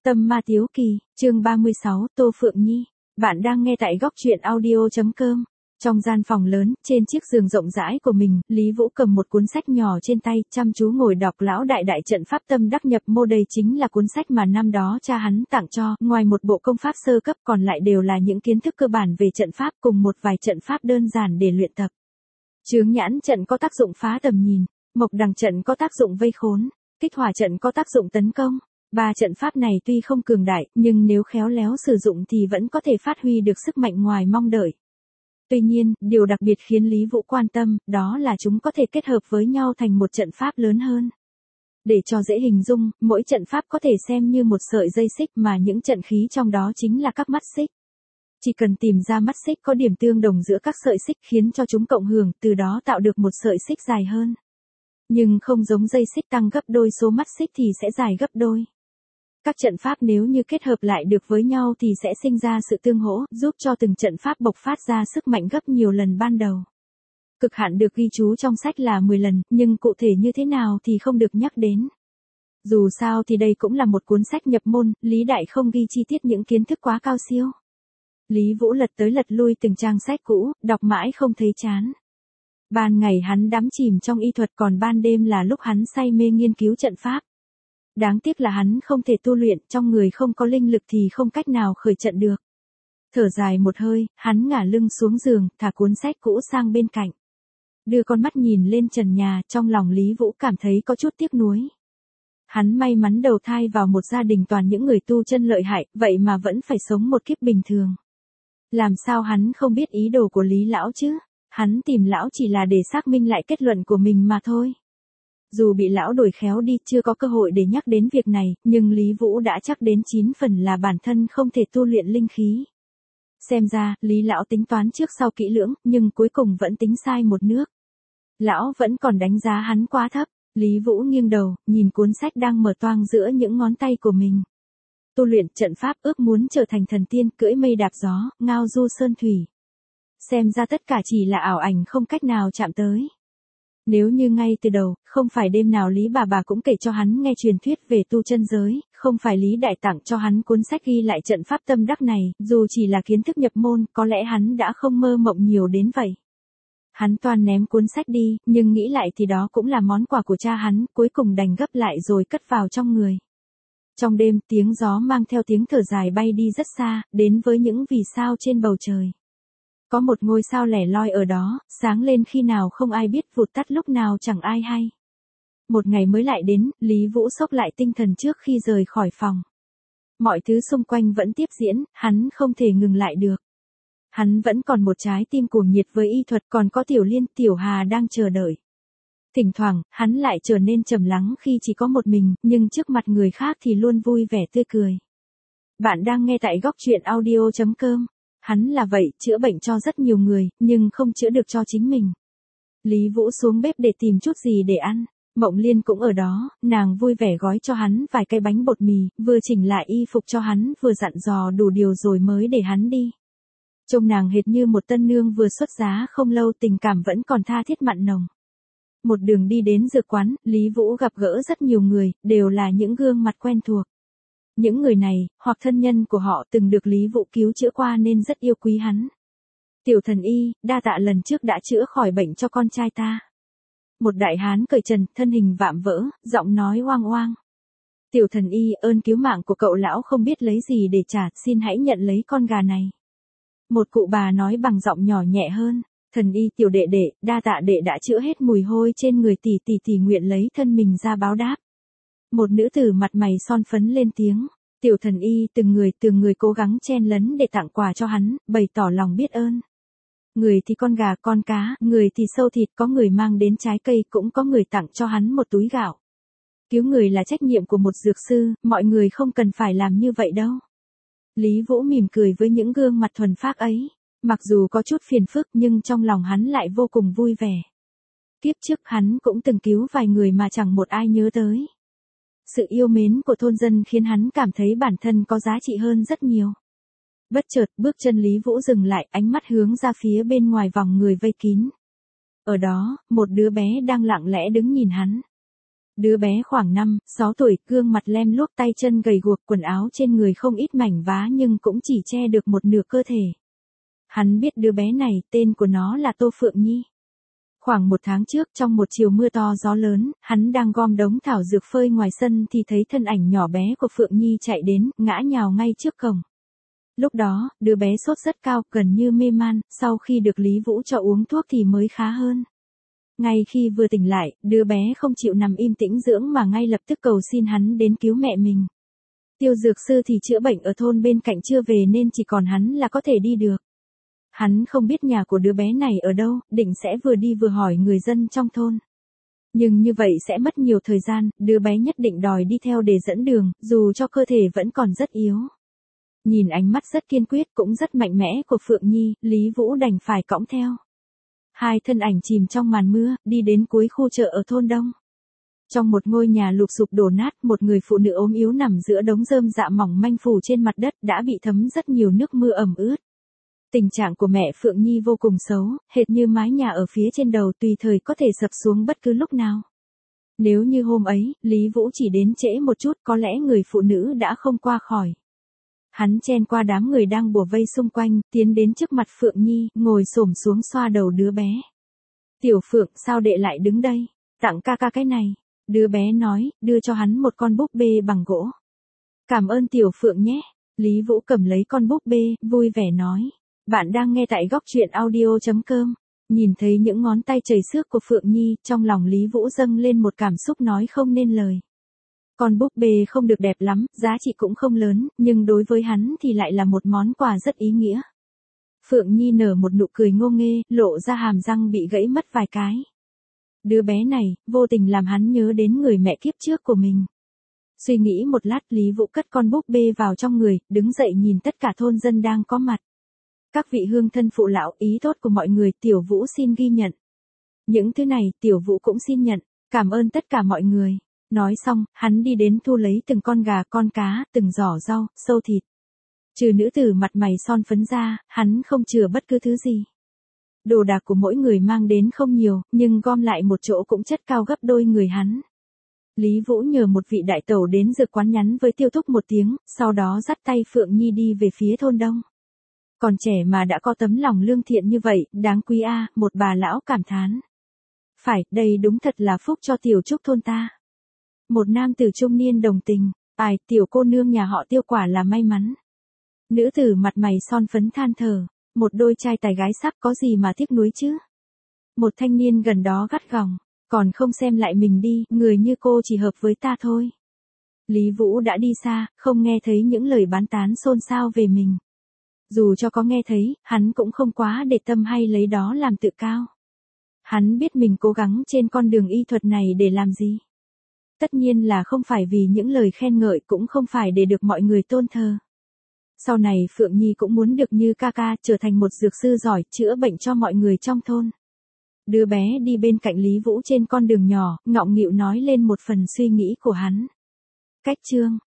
Tâm ma tiếu kỳ, chương 36, Tô Phượng Nhi. Bạn đang nghe tại góc truyện audio.com. Trong gian phòng lớn, trên chiếc giường rộng rãi của mình, Lý Vũ cầm một cuốn sách nhỏ trên tay, chăm chú ngồi đọc lão đại đại trận pháp tâm đắc nhập mô. Đây chính là cuốn sách mà năm đó cha hắn tặng cho, ngoài một bộ công pháp sơ cấp còn lại đều là những kiến thức cơ bản về trận pháp cùng một vài trận pháp đơn giản để luyện tập. Chướng nhãn trận có tác dụng phá tầm nhìn, mộc đằng trận có tác dụng vây khốn, kích hỏa trận có tác dụng tấn công. Ba trận pháp này tuy không cường đại, nhưng nếu khéo léo sử dụng thì vẫn có thể phát huy được sức mạnh ngoài mong đợi. Tuy nhiên, điều đặc biệt khiến Lý Vũ quan tâm, đó là chúng có thể kết hợp với nhau thành một trận pháp lớn hơn. Để cho dễ hình dung, mỗi trận pháp có thể xem như một sợi dây xích mà những trận khí trong đó chính là các mắt xích. Chỉ cần tìm ra mắt xích có điểm tương đồng giữa các sợi xích khiến cho chúng cộng hưởng, từ đó tạo được một sợi xích dài hơn. Nhưng không giống dây xích tăng gấp đôi số mắt xích thì sẽ dài gấp đôi. Các trận pháp nếu như kết hợp lại được với nhau thì sẽ sinh ra sự tương hỗ, giúp cho từng trận pháp bộc phát ra sức mạnh gấp nhiều lần ban đầu. Cực hạn được ghi chú trong sách là 10 lần, nhưng cụ thể như thế nào thì không được nhắc đến. Dù sao thì đây cũng là một cuốn sách nhập môn, Lý Đại không ghi chi tiết những kiến thức quá cao siêu. Lý Vũ lật tới lật lui từng trang sách cũ, đọc mãi không thấy chán. Ban ngày hắn đắm chìm trong y thuật, còn ban đêm là lúc hắn say mê nghiên cứu trận pháp. Đáng tiếc là hắn không thể tu luyện, trong người không có linh lực thì không cách nào khởi trận được. Thở dài một hơi, hắn ngả lưng xuống giường, thả cuốn sách cũ sang bên cạnh. Đưa con mắt nhìn lên trần nhà, trong lòng Lý Vũ cảm thấy có chút tiếc nuối. Hắn may mắn đầu thai vào một gia đình toàn những người tu chân lợi hại, vậy mà vẫn phải sống một kiếp bình thường. Làm sao hắn không biết ý đồ của Lý lão chứ? Hắn tìm lão chỉ là để xác minh lại kết luận của mình mà thôi. Dù bị lão đuổi khéo đi, chưa có cơ hội để nhắc đến việc này, nhưng Lý Vũ đã chắc đến 9 phần là bản thân không thể tu luyện linh khí. Xem ra, Lý lão tính toán trước sau kỹ lưỡng, nhưng cuối cùng vẫn tính sai một nước. Lão vẫn còn đánh giá hắn quá thấp. Lý Vũ nghiêng đầu, nhìn cuốn sách đang mở toang giữa những ngón tay của mình. Tu luyện trận pháp, ước muốn trở thành thần tiên, cưỡi mây đạp gió, ngao du sơn thủy. Xem ra tất cả chỉ là ảo ảnh không cách nào chạm tới. Nếu như ngay từ đầu, không phải đêm nào Lý bà cũng kể cho hắn nghe truyền thuyết về tu chân giới, không phải Lý Đại tặng cho hắn cuốn sách ghi lại trận pháp tâm đắc này, dù chỉ là kiến thức nhập môn, có lẽ hắn đã không mơ mộng nhiều đến vậy. Hắn toan ném cuốn sách đi, nhưng nghĩ lại thì đó cũng là món quà của cha hắn, cuối cùng đành gấp lại rồi cất vào trong người. Trong đêm, tiếng gió mang theo tiếng thở dài bay đi rất xa, đến với những vì sao trên bầu trời. Có một ngôi sao lẻ loi ở đó, sáng lên khi nào không ai biết, vụt tắt lúc nào chẳng ai hay. Một ngày mới lại đến, Lý Vũ xốc lại tinh thần trước khi rời khỏi phòng. Mọi thứ xung quanh vẫn tiếp diễn, hắn không thể ngừng lại được. Hắn vẫn còn một trái tim cuồng nhiệt với y thuật, còn có Tiểu Liên, Tiểu Hà đang chờ đợi. Thỉnh thoảng, hắn lại trở nên trầm lắng khi chỉ có một mình, nhưng trước mặt người khác thì luôn vui vẻ tươi cười. Bạn đang nghe tại góc truyện audio.com. Hắn là vậy, chữa bệnh cho rất nhiều người, nhưng không chữa được cho chính mình. Lý Vũ xuống bếp để tìm chút gì để ăn. Mộng Liên cũng ở đó, nàng vui vẻ gói cho hắn vài cái bánh bột mì, vừa chỉnh lại y phục cho hắn, vừa dặn dò đủ điều rồi mới để hắn đi. Trông nàng hệt như một tân nương vừa xuất giá không lâu, tình cảm vẫn còn tha thiết mặn nồng. Một đường đi đến dược quán, Lý Vũ gặp gỡ rất nhiều người, đều là những gương mặt quen thuộc. Những người này, hoặc thân nhân của họ từng được Lý Vũ cứu chữa qua nên rất yêu quý hắn. Tiểu thần y, đa tạ lần trước đã chữa khỏi bệnh cho con trai ta. Một đại hán cởi trần, thân hình vạm vỡ, giọng nói oang oang. Tiểu thần y, ơn cứu mạng của cậu lão không biết lấy gì để trả, xin hãy nhận lấy con gà này. Một cụ bà nói bằng giọng nhỏ nhẹ hơn. Thần y, tiểu đệ đệ, đa tạ đệ đã chữa hết mùi hôi trên người tỷ nguyện lấy thân mình ra báo đáp. Một nữ tử mặt mày son phấn lên tiếng. Tiểu thần y từng người cố gắng chen lấn để tặng quà cho hắn, bày tỏ lòng biết ơn. Người thì con gà con cá, người thì sâu thịt, có người mang đến trái cây, cũng có người tặng cho hắn một túi gạo. Cứu người là trách nhiệm của một dược sư, mọi người không cần phải làm như vậy đâu. Lý Vũ mỉm cười với những gương mặt thuần phác ấy. Mặc dù có chút phiền phức nhưng trong lòng hắn lại vô cùng vui vẻ. Kiếp trước hắn cũng từng cứu vài người mà chẳng một ai nhớ tới. Sự yêu mến của thôn dân khiến hắn cảm thấy bản thân có giá trị hơn rất nhiều. Bất chợt, bước chân Lý Vũ dừng lại, ánh mắt hướng ra phía bên ngoài vòng người vây kín. Ở đó, một đứa bé đang lặng lẽ đứng nhìn hắn. Đứa bé khoảng 5, 6 tuổi, gương mặt lem luốc, tay chân gầy guộc, quần áo trên người không ít mảnh vá nhưng cũng chỉ che được một nửa cơ thể. Hắn biết đứa bé này, tên của nó là Tô Phượng Nhi. Khoảng 1 tháng trước, trong một chiều mưa to gió lớn, hắn đang gom đống thảo dược phơi ngoài sân thì thấy thân ảnh nhỏ bé của Phượng Nhi chạy đến, ngã nhào ngay trước cổng. Lúc đó, đứa bé sốt rất cao, gần như mê man, sau khi được Lý Vũ cho uống thuốc thì mới khá hơn. Ngay khi vừa tỉnh lại, đứa bé không chịu nằm im tĩnh dưỡng mà ngay lập tức cầu xin hắn đến cứu mẹ mình. Tiêu dược sư thì chữa bệnh ở thôn bên cạnh chưa về nên chỉ còn hắn là có thể đi được. Hắn không biết nhà của đứa bé này ở đâu, định sẽ vừa đi vừa hỏi người dân trong thôn. Nhưng như vậy sẽ mất nhiều thời gian, đứa bé nhất định đòi đi theo để dẫn đường, dù cho cơ thể vẫn còn rất yếu. Nhìn ánh mắt rất kiên quyết cũng rất mạnh mẽ của Phượng Nhi, Lý Vũ đành phải cõng theo. Hai thân ảnh chìm trong màn mưa, đi đến cuối khu chợ ở thôn Đông. Trong một ngôi nhà lụp xụp đổ nát, một người phụ nữ ốm yếu nằm giữa đống rơm rạ mỏng manh phủ trên mặt đất đã bị thấm rất nhiều nước mưa ẩm ướt. Tình trạng của mẹ Phượng Nhi vô cùng xấu, hệt như mái nhà ở phía trên đầu tùy thời có thể sập xuống bất cứ lúc nào. Nếu như hôm ấy, Lý Vũ chỉ đến trễ một chút có lẽ người phụ nữ đã không qua khỏi. Hắn chen qua đám người đang bủa vây xung quanh, tiến đến trước mặt Phượng Nhi, ngồi xổm xuống xoa đầu đứa bé. Tiểu Phượng, sao đệ lại đứng đây? Tặng ca ca cái này. Đứa bé nói, đưa cho hắn một con búp bê bằng gỗ. Cảm ơn Tiểu Phượng nhé. Lý Vũ cầm lấy con búp bê, vui vẻ nói. Bạn đang nghe tại góc truyện audio.com. Nhìn thấy những ngón tay chảy xước của Phượng Nhi, trong lòng Lý Vũ dâng lên một cảm xúc nói không nên lời. Con búp bê không được đẹp lắm, giá trị cũng không lớn, nhưng đối với hắn thì lại là một món quà rất ý nghĩa. Phượng Nhi nở một nụ cười ngô nghê, lộ ra hàm răng bị gãy mất vài cái. Đứa bé này, vô tình làm hắn nhớ đến người mẹ kiếp trước của mình. Suy nghĩ một lát, Lý Vũ cất con búp bê vào trong người, đứng dậy nhìn tất cả thôn dân đang có mặt. Các vị hương thân phụ lão, ý tốt của mọi người, Tiểu Vũ xin ghi nhận. Những thứ này, Tiểu Vũ cũng xin nhận, cảm ơn tất cả mọi người. Nói xong, hắn đi đến thu lấy từng con gà, con cá, từng giỏ rau, sâu thịt. Trừ nữ tử mặt mày son phấn ra, hắn không chừa bất cứ thứ gì. Đồ đạc của mỗi người mang đến không nhiều, nhưng gom lại một chỗ cũng chất cao gấp đôi người hắn. Lý Vũ nhờ một vị đại tẩu đến dược quán nhắn với Tiêu Thúc một tiếng, sau đó dắt tay Phượng Nhi đi về phía thôn Đông. Còn trẻ mà đã có tấm lòng lương thiện như vậy, đáng quý a, một bà lão cảm thán. Phải, đây đúng thật là phúc cho tiểu trúc thôn ta. Một nam tử trung niên đồng tình, ai, tiểu cô nương nhà họ Tiêu quả là may mắn. Nữ tử mặt mày son phấn than thở, một đôi trai tài gái sắc có gì mà tiếc nuối chứ. Một thanh niên gần đó gắt gỏng, còn không xem lại mình đi, người như cô chỉ hợp với ta thôi. Lý Vũ đã đi xa, không nghe thấy những lời bán tán xôn xao về mình. Dù cho có nghe thấy, hắn cũng không quá để tâm hay lấy đó làm tự cao. Hắn biết mình cố gắng trên con đường y thuật này để làm gì. Tất nhiên là không phải vì những lời khen ngợi, cũng không phải để được mọi người tôn thờ. Sau này Phượng Nhi cũng muốn được như ca ca, trở thành một dược sư giỏi, chữa bệnh cho mọi người trong thôn. Đứa bé đi bên cạnh Lý Vũ trên con đường nhỏ, ngọng nghịu nói lên một phần suy nghĩ của hắn. Cách chương